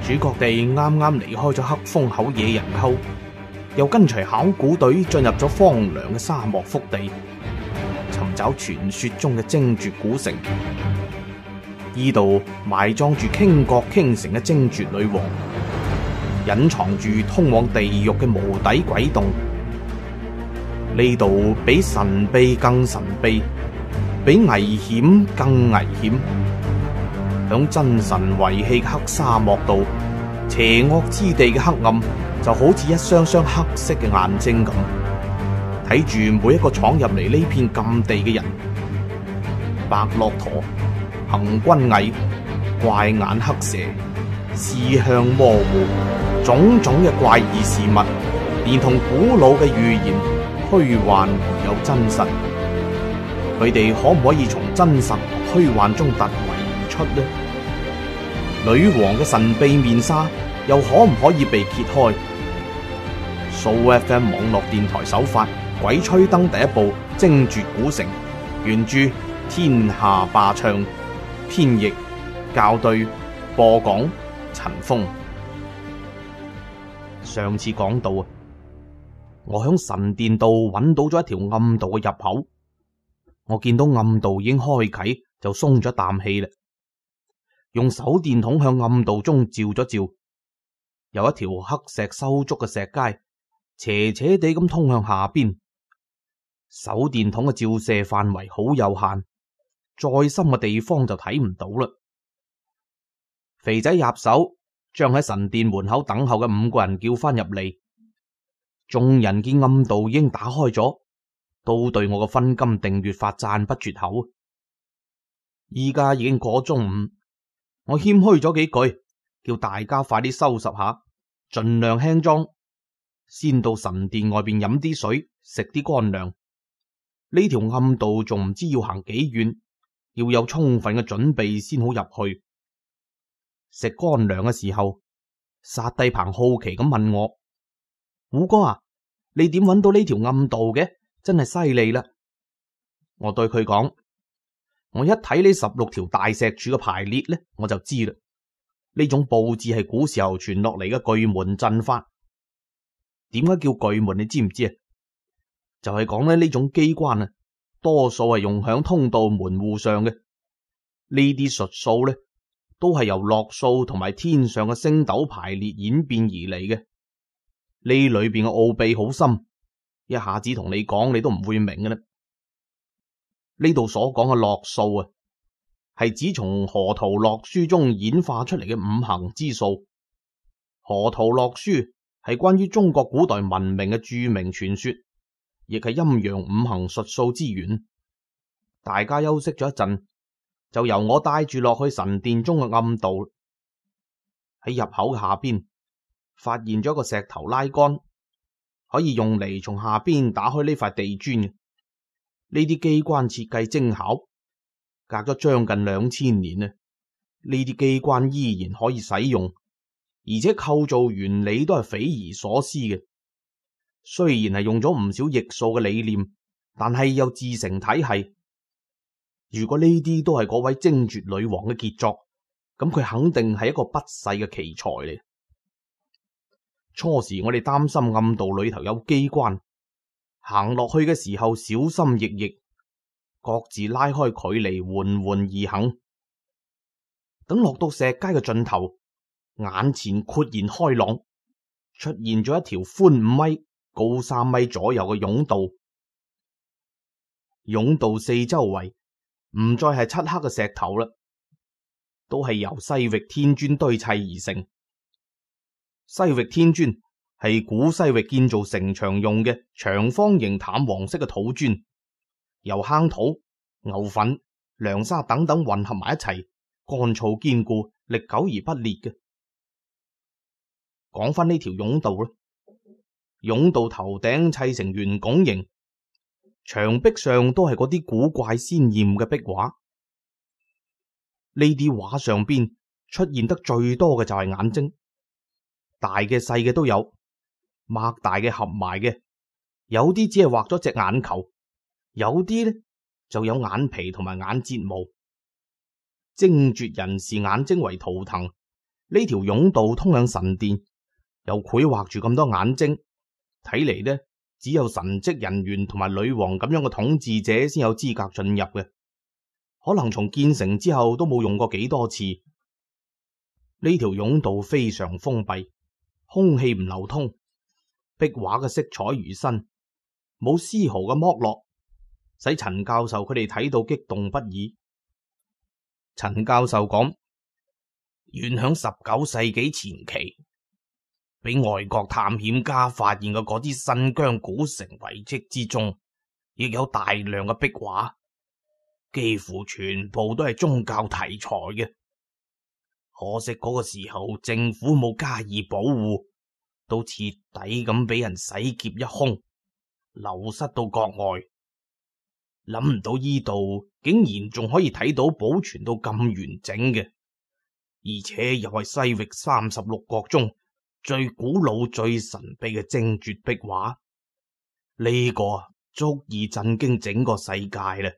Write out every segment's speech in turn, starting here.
主角哋啱啱離開咗黑風口野人溝，又跟隨考古隊進入咗荒涼嘅沙漠腹地，尋找傳說中嘅精絕古城。呢度埋葬住傾國傾城嘅精絕女王，隱藏住通往地獄嘅無底鬼洞。呢度比神秘更神秘，比危險更危險。響真神遺棄嘅黑沙漠度，邪惡之地嘅黑暗就好似一雙雙黑色嘅眼睛咁，睇住每一個闖入嚟呢片禁地嘅人。白駱駝、行軍蟻、怪眼黑蛇、視向模糊，種種嘅怪異事物，連同古老嘅預言，虛幻而有真實。佢哋可唔可以從真實同虛幻中突圍而出呢？女王嘅神秘面紗又可唔可以被揭開？蘇 FM 網絡電台首發《鬼吹燈》第一部《精絕古城》，原著天下霸唱，編譯校對，播講陳峰。上次講到我響神殿度揾到咗一條暗道嘅入口，我見到暗道已經開啟，就鬆咗啖氣啦。用手電筒向暗道中照咗照，有一條黑石修築嘅石階，斜斜地咁通向下邊。手電筒嘅照射範圍好有限，再深嘅地方就睇唔到啦。肥仔入手，將喺神殿門口等候嘅5個人叫翻入嚟。眾人見暗道已經打開咗，都對我嘅分金訂閱法讚不絕口。依家已經過中午，我謙虛咗幾句，叫大家快啲收拾下，盡量輕裝，先到神殿外邊飲啲水，食啲乾糧。呢條暗道仲唔知要行幾遠，要有充分嘅準備先好入去。食乾糧嘅時候，薩帝鵬好奇咁問我：虎哥啊，你點揾到呢條暗道嘅？真係犀利啦！我對佢講：我一睇呢16條大石柱嘅排列呢，我就知啦。呢種布置係古時候傳落嚟嘅巨門陣法。點解叫巨門？你知唔知啊？就係講呢種機關啊，多數係用響通道門戶上嘅。呢啲術數呢，都係由落數同埋天上嘅星斗排列演變而嚟嘅。呢裏邊嘅奧秘好深，一下子同你講你都唔會明嘅啦。呢度所講嘅落數啊，係指從河圖洛書中演化出嚟嘅5行之數。河圖洛書係關於中國古代文明嘅著名傳說，亦係陰陽5行術數之源。大家休息咗一陣，就由我帶住落去神殿中嘅暗道。喺入口嘅下邊發現咗一個石頭拉桿，可以用嚟從下邊打開呢塊地磚嘅。呢啲機關設計精巧，隔咗將近2000年啊，呢啲機關依然可以使用，而且構造原理都係匪夷所思嘅。雖然係用咗唔少逆數嘅理念，但係又自成體系。如果呢啲都係嗰位精絕女王嘅傑作，咁佢肯定係一個不世嘅奇才嚟。初時我哋擔心暗道裏頭有機關，行落去嘅時候小心翼翼，各自拉開距離，緩緩而行。等落到石階嘅盡頭，眼前豁然開朗，出現咗一條寬5米、高3米左右嘅甬道。甬道四周圍唔再係漆黑嘅石頭啦，都係由西域天磚堆砌而成。西域天磚係古西域建造城牆用嘅長方形淡黃色嘅土磚，由夯土、牛糞、涼沙等等混合埋一齊，乾燥堅固，歷久而不裂嘅。講翻呢條甬道啦，甬道頭頂砌成圓拱形，牆壁上都係嗰啲古怪鮮艷嘅壁畫。呢啲畫上邊出現得最多嘅就係眼睛。大嘅細嘅都有，擘大嘅合埋嘅，有啲只係畫咗隻眼球，有啲呢就有眼皮同埋眼睫毛。精絕人士眼睛為圖騰， 呢條甬道通向神殿，又繪畫住咁多眼睛，睇嚟呢，只有神職人員同埋女王咁樣嘅統治者先有資格進入嘅，可能從建成之後都冇用過幾多次。呢條甬道非常封閉，空氣唔流通，壁畫嘅色彩如新，冇絲毫嘅剝落，使陳教授佢哋睇到激動不已。陳教授講，原響19世紀前期，俾外國探險家發現嘅嗰啲新疆古城遺跡之中，亦有大量嘅壁畫，幾乎全部都係宗教題材嘅。可惜嗰個時候政府冇加以保護，都徹底咁俾人洗劫一空，流失到國外。諗唔到依度竟然仲可以睇到保存到咁完整嘅，而且又係西域36國中最古老最神秘嘅精絕壁畫。呢個足以震驚整個世界啦！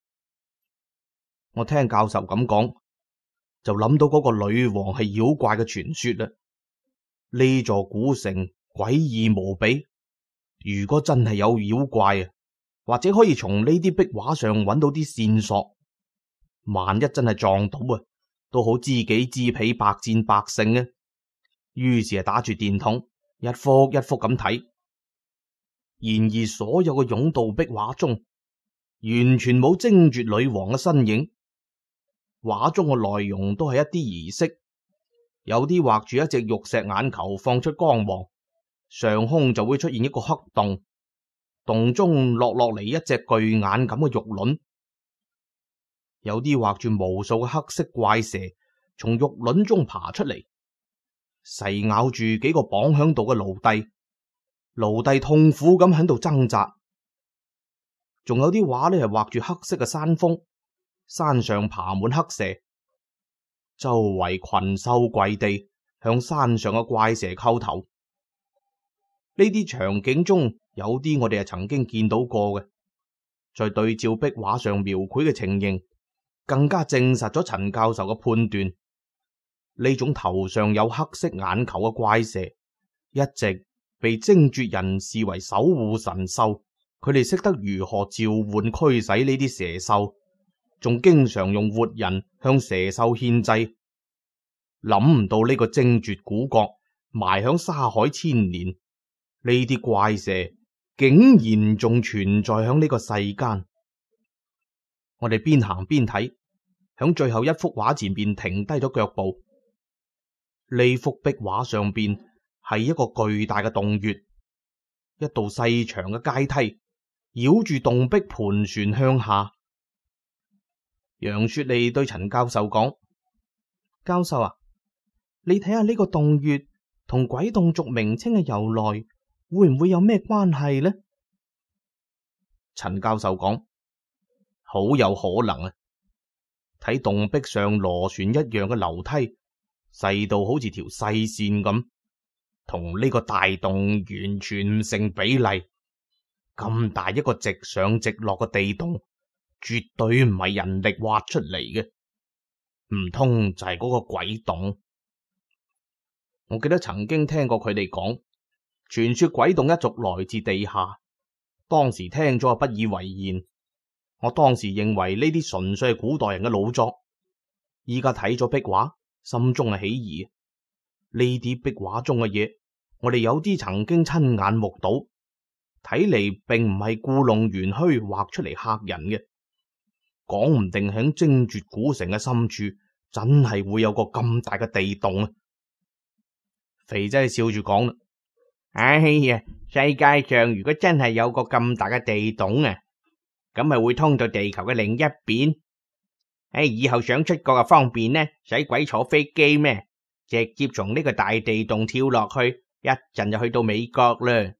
我聽教授咁講，就諗到嗰個女王係妖怪嘅傳說啦。呢座古城詭異無比，如果真係有妖怪啊，或者可以從呢啲壁畫上揾到啲線索，萬一真係撞到啊，都好知己知彼，百戰百勝啊！於是打住電筒，一幅一幅咁睇。然而所有嘅甬道壁畫中，完全冇精絕女王嘅身影。畫中嘅內容都係一啲儀式，有啲畫住一隻玉石眼球放出光芒，上空就會出現一個黑洞。洞中落嚟一隻巨眼咁嘅玉卵，有啲畫住無數嘅黑色怪蛇從玉卵中爬出嚟，噬咬住幾個綁響度嘅奴隸，奴隸痛苦咁喺度掙扎。仲有啲畫呢係畫住黑色嘅山峰，山上爬滿黑蛇，周圍群獸跪地向山上嘅怪蛇叩頭。呢啲場景中，有啲我哋係曾經見到過嘅，在對照壁畫上描繪嘅情形，更加證實咗陳教授嘅判斷。呢種頭上有黑色眼球嘅怪蛇，一直被精絕人視為守護神獸，佢哋識得如何召喚驅使呢啲蛇獸，仲經常用活人向蛇獸獻祭。諗唔到呢個精絕古國埋響沙海千年，呢啲怪蛇竟然仲存在響呢個世間。我哋邊行邊睇，響最後一幅畫前邊停低咗腳步。呢幅壁畫上邊係一個巨大嘅洞穴，一道細長嘅階梯繞住洞壁盤旋向下。楊雪莉對陳教授講：教授啊，你睇下呢個洞穴同鬼洞族名稱嘅由來會唔會有咩關係呢？陳教授講：好有可能啊！睇洞壁上螺旋一樣嘅樓梯，細到好似條細線咁，同呢個大洞完全唔成比例。咁大一個直上直落嘅地洞，絕對唔係人力挖出嚟嘅，唔通就係嗰個鬼洞？我記得曾經聽過佢哋講，傳說鬼洞一族來自地下，當時聽咗不以為然。我當時認為呢啲純粹係古代人嘅老作，依家睇咗壁畫，心中係起疑。呢啲壁畫中嘅嘢，我哋有啲曾經親眼目睹，睇嚟並唔係故弄玄虛畫出嚟嚇人嘅。講唔定喺精絕古城嘅深處，真係會有個咁大嘅地洞啊！肥仔笑住講啦：哎呀，世界上如果真係有個咁大嘅地洞啊，咁咪會通到地球嘅另一邊。以後想出國就方便呢，使鬼坐飛機咩？直接從呢個大地洞跳落去，一陣就去到美國啦。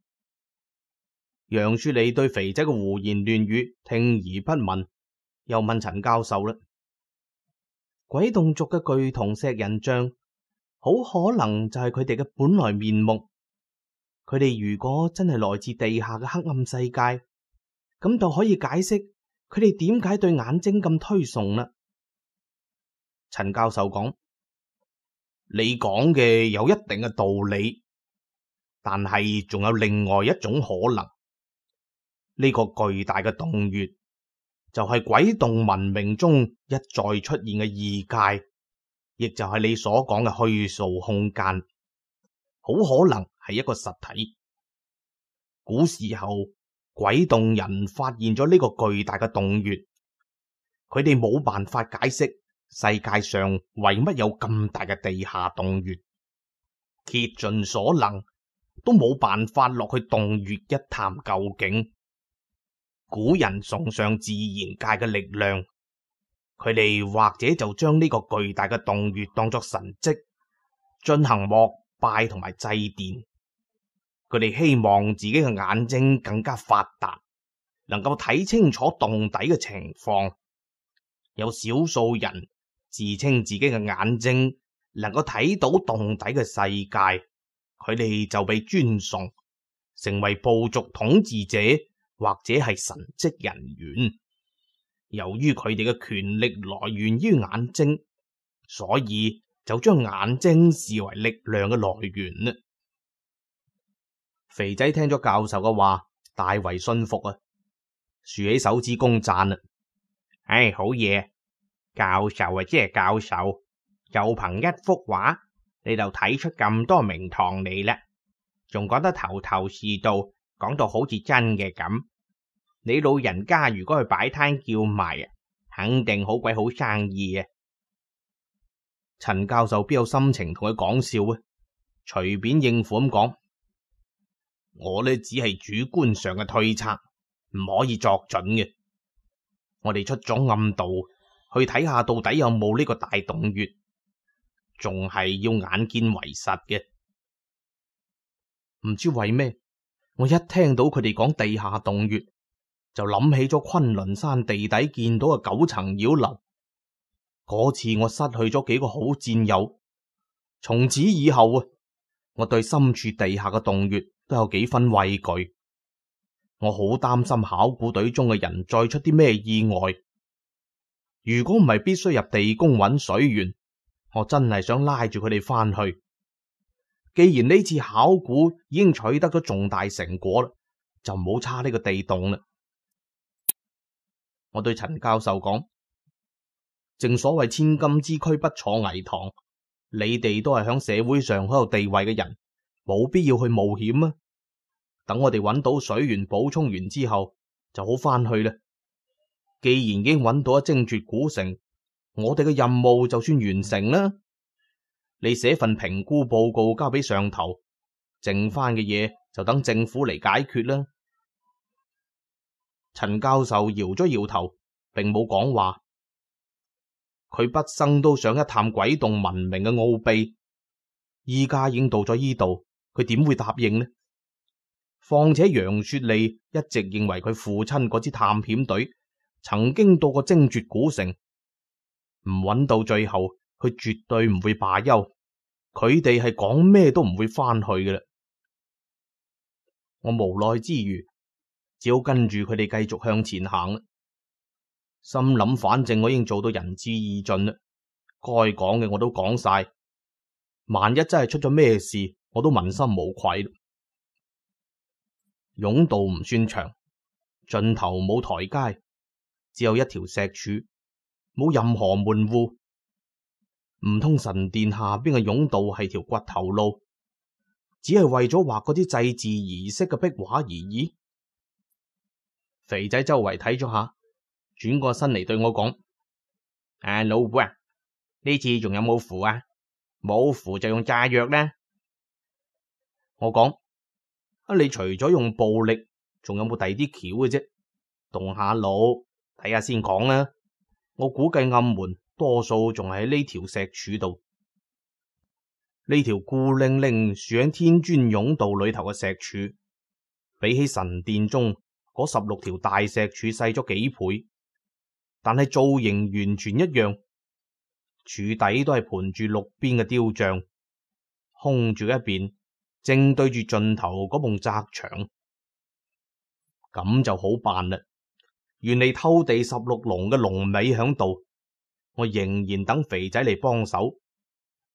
楊雪莉對肥仔嘅胡言亂語聽而不聞，又問陳教授啦：鬼洞族嘅巨銅石人像，好可能就係佢哋嘅本來面目。佢哋如果真係來自地下嘅黑暗世界，咁就可以解釋佢哋點解對眼睛咁推崇啦。陳教授講： 你講嘅有一定嘅道理，但係仲有另外一種可能。呢個巨大嘅洞穴就係鬼洞文明中一再出現嘅異界，亦就係你所講嘅虛數空間，好可能係一個實體。古時候，鬼洞人發現咗呢個巨大嘅洞穴，佢哋冇辦法解釋世界上為乜有咁大嘅地下洞穴，竭盡所能都冇辦法落去洞穴一探究竟。古人崇尚自然界嘅力量，佢哋或者就將呢個巨大嘅洞穴當作神蹟，進行膜拜同埋祭奠。佢哋希望自己嘅眼睛更加發達，能夠睇清楚洞底嘅情況。有少數人自稱自己嘅眼睛能夠睇到洞底嘅世界，佢哋就被尊崇，成為部族統治者或者係神職人員。由於佢哋嘅權力來源於眼睛，所以就將眼睛視為力量嘅來源啦。肥仔聽咗教授嘅話，大為信服啊，豎起手指公讚啦。唉，好嘢！教授啊，即係教授，就憑一幅畫你就睇出咁多名堂嚟啦，仲講得頭頭是道，講到好似真嘅咁。你老人家如果去擺攤叫賣啊，肯定好鬼好生意啊！陳教授邊有心情同佢講笑啊？隨便應付咁講，我呢只係主觀上嘅推測，唔可以作準嘅。我哋出咗暗道去睇下到底有冇呢個大洞穴，仲係要眼見為實嘅。唔知為咩，我一聽到佢哋講地下洞穴，就諗起咗崑崙山地底見到嘅9層妖樓。嗰次我失去咗幾個好戰友，從此以後啊，我對深處地下嘅洞穴都有幾分畏懼。我好擔心考古隊中嘅人再出啲咩意外。如果唔係必須入地宮揾水源，我真係想拉住佢哋翻去。既然呢次考古已經取得咗重大成果啦，就唔好差呢個地洞啦。我對陳教授講，正所謂千金之軀不坐危堂，你哋都係響社會上好有地位嘅人，冇必要去冒險啊。等我哋揾到水源補充完之後，就好翻去啦。既然已經揾到一精絕古城，我哋嘅任務就算完成啦。你寫份評估報告交俾上頭，剩翻嘅嘢就等政府嚟解決啦。陳教授搖咗搖頭，並冇講話。佢畢生都想一探鬼洞文明嘅奧秘，依家已經到咗呢度，佢點會答應呢？況且楊雪莉一直認為佢父親嗰支探險隊曾經到過精絕古城，唔揾到最後，佢絕對唔會罷休。佢哋係講咩都唔會翻去嘅啦。我無奈之餘，只好跟住佢哋繼續向前行啦。心諗反正我已經做到仁至義盡啦，該講嘅我都講晒，萬一真係出咗咩事，我都問心無愧。甬道唔算長，盡頭冇台階，只有一條石柱，冇任何門戶。唔通神殿下邊嘅甬道係條掘頭路，只係為咗畫嗰啲祭祀儀式嘅壁畫而已？肥仔周圍睇咗下，轉過身嚟對我講：老虎啊，呢次仲有冇符啊？冇符就用炸藥啦。我講：你除咗用暴力，仲有冇第二啲橋嘅啫？動下腦睇下先講啦。我估計暗門多數仲係喺呢條石柱度。呢條孤零零豎喺天磚甬道裏頭嘅石柱，比起神殿中嗰16條大石柱細咗幾倍，但係造型完全一樣。柱底都係盤住6邊嘅雕像，空住一邊，正對住盡頭嗰埲窄牆。咁就好辦啦。原嚟偷地16龍嘅龍尾響度，我仍然等肥仔嚟幫手。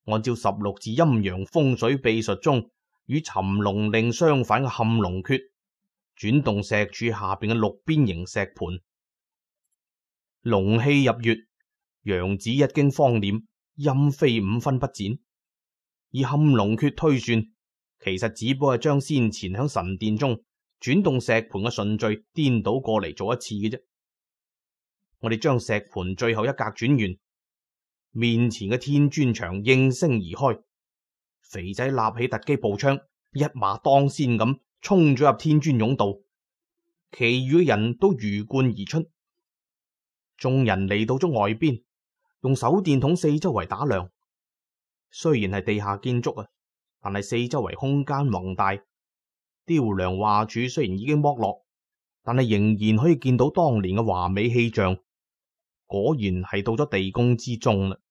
按照16字陰陽風水秘術中與尋龍令相反嘅嵌龍訣，轉動石柱下邊嘅6邊形石盤，龍氣入穴，陽子一經方斂，陰飛5分不展。以嵌龍訣推算，其實只不過係將先前響神殿中轉動石盤嘅順序顛倒過嚟做一次嘅啫。我哋將石盤最後一格轉完，面前嘅天磚牆應聲而開，肥仔立起突擊步槍，一馬當先咁衝咗入天磚甬道，其餘嘅人都魚貫而出。眾人嚟到咗外邊，用手電筒四周圍打量。雖然係地下建築啊，但係四周圍空間宏大，雕梁畫柱雖然已經剝落，但係仍然可以見到當年嘅華美氣象。果然係到咗地宮之中啦。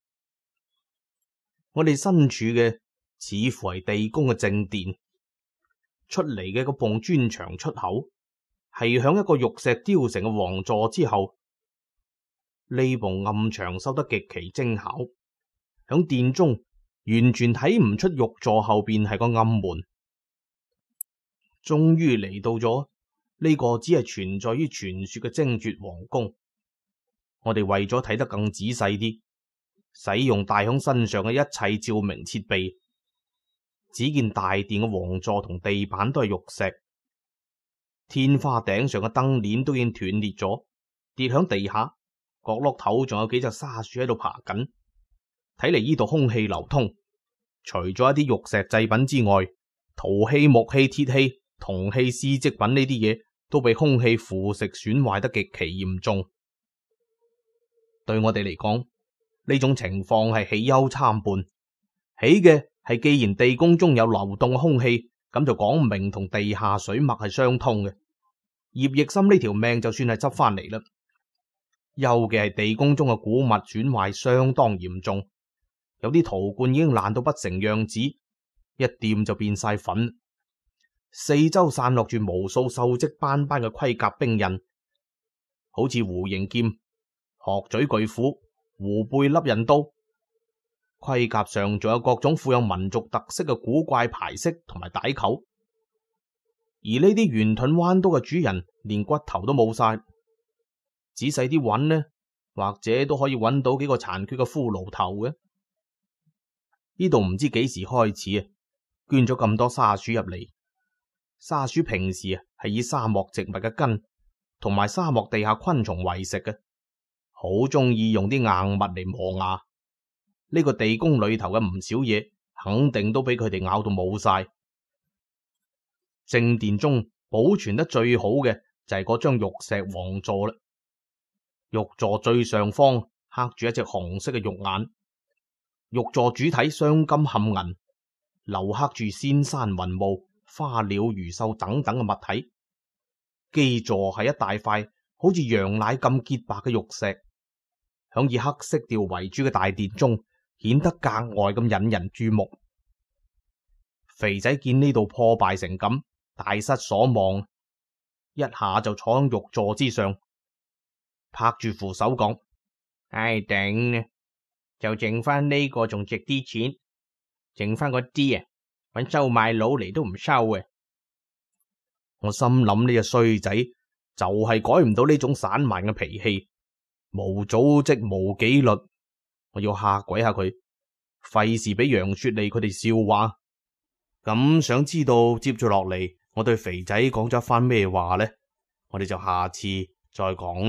我哋身處嘅似乎係地宮嘅正殿，出嚟嘅嗰埲磚牆出口係響一個玉石雕成嘅王座之後。呢埲暗牆修得極其精巧，響殿中完全睇唔出玉座後邊係個暗門。終於嚟到咗呢個只係存在於傳說嘅精絕皇宮。我哋為咗睇得更仔細啲，使用帶響身上嘅一切照明設備，只見大殿嘅王座同地板都係玉石，天花頂上嘅燈鏈都已經斷裂咗，跌響地下，角落頭仲有幾隻沙鼠喺度爬緊。睇嚟呢度空氣流通，除咗一啲玉石製品之外，陶器、木器、鐵器、銅器、絲織品呢啲嘢都被空氣腐蝕損壞得極其嚴重。對我哋嚟講，呢種情況係喜憂參半。喜嘅係既然地宮中有流動嘅空氣，咁就講明同地下水脈係相通嘅。葉奕森呢條命就算係執翻嚟啦。憂嘅係地宮中嘅古物損壞相當嚴重，有啲陶罐已經爛到不成樣子，一掂就變晒粉。四周散落住無數鏽跡斑斑嘅盔甲兵印，好似弧形劍、鶴嘴巨斧、狐背笠刃刀。盔甲上仲有各種富有民族特色嘅古怪牌飾同埋帶扣，而呢啲圓盾彎刀嘅主人連骨頭都冇晒。仔細啲揾呢，或者都可以揾到幾個殘缺嘅骷髏頭嘅。呢度唔知幾時開始啊，捐咗咁多沙鼠入嚟。沙鼠平時係以沙漠植物嘅根同埋沙漠地下昆蟲為食嘅，好中意用啲硬物嚟磨牙。呢個地宮裏頭嘅唔少嘢，肯定都俾佢哋咬到冇晒。正殿中保存得最好嘅就係嗰張玉石王座啦。玉座最上方刻住一隻紅色嘅玉眼，玉座主體鑲金嵌銀，鏤刻住仙山雲霧、花鳥魚獸等等嘅物體。基座係一大塊好似羊奶咁潔白嘅玉石，響以黑色調為主嘅大殿中顯得格外咁引人注目。肥仔見呢度破敗成咁，大失所望，一下就坐喺玉座之上，拍住扶手講：唉頂，就剩翻呢個仲值啲錢，剩翻嗰啲啊，搵收買佬嚟都唔收嘅。我心諗呢隻衰仔就係改唔到呢種散漫嘅脾氣，無組織無紀律。我要嚇鬼下佢，費事俾楊雪莉佢哋笑話。咁想知道接住落嚟我對肥仔講咗一番咩話呢？我哋就下次再講。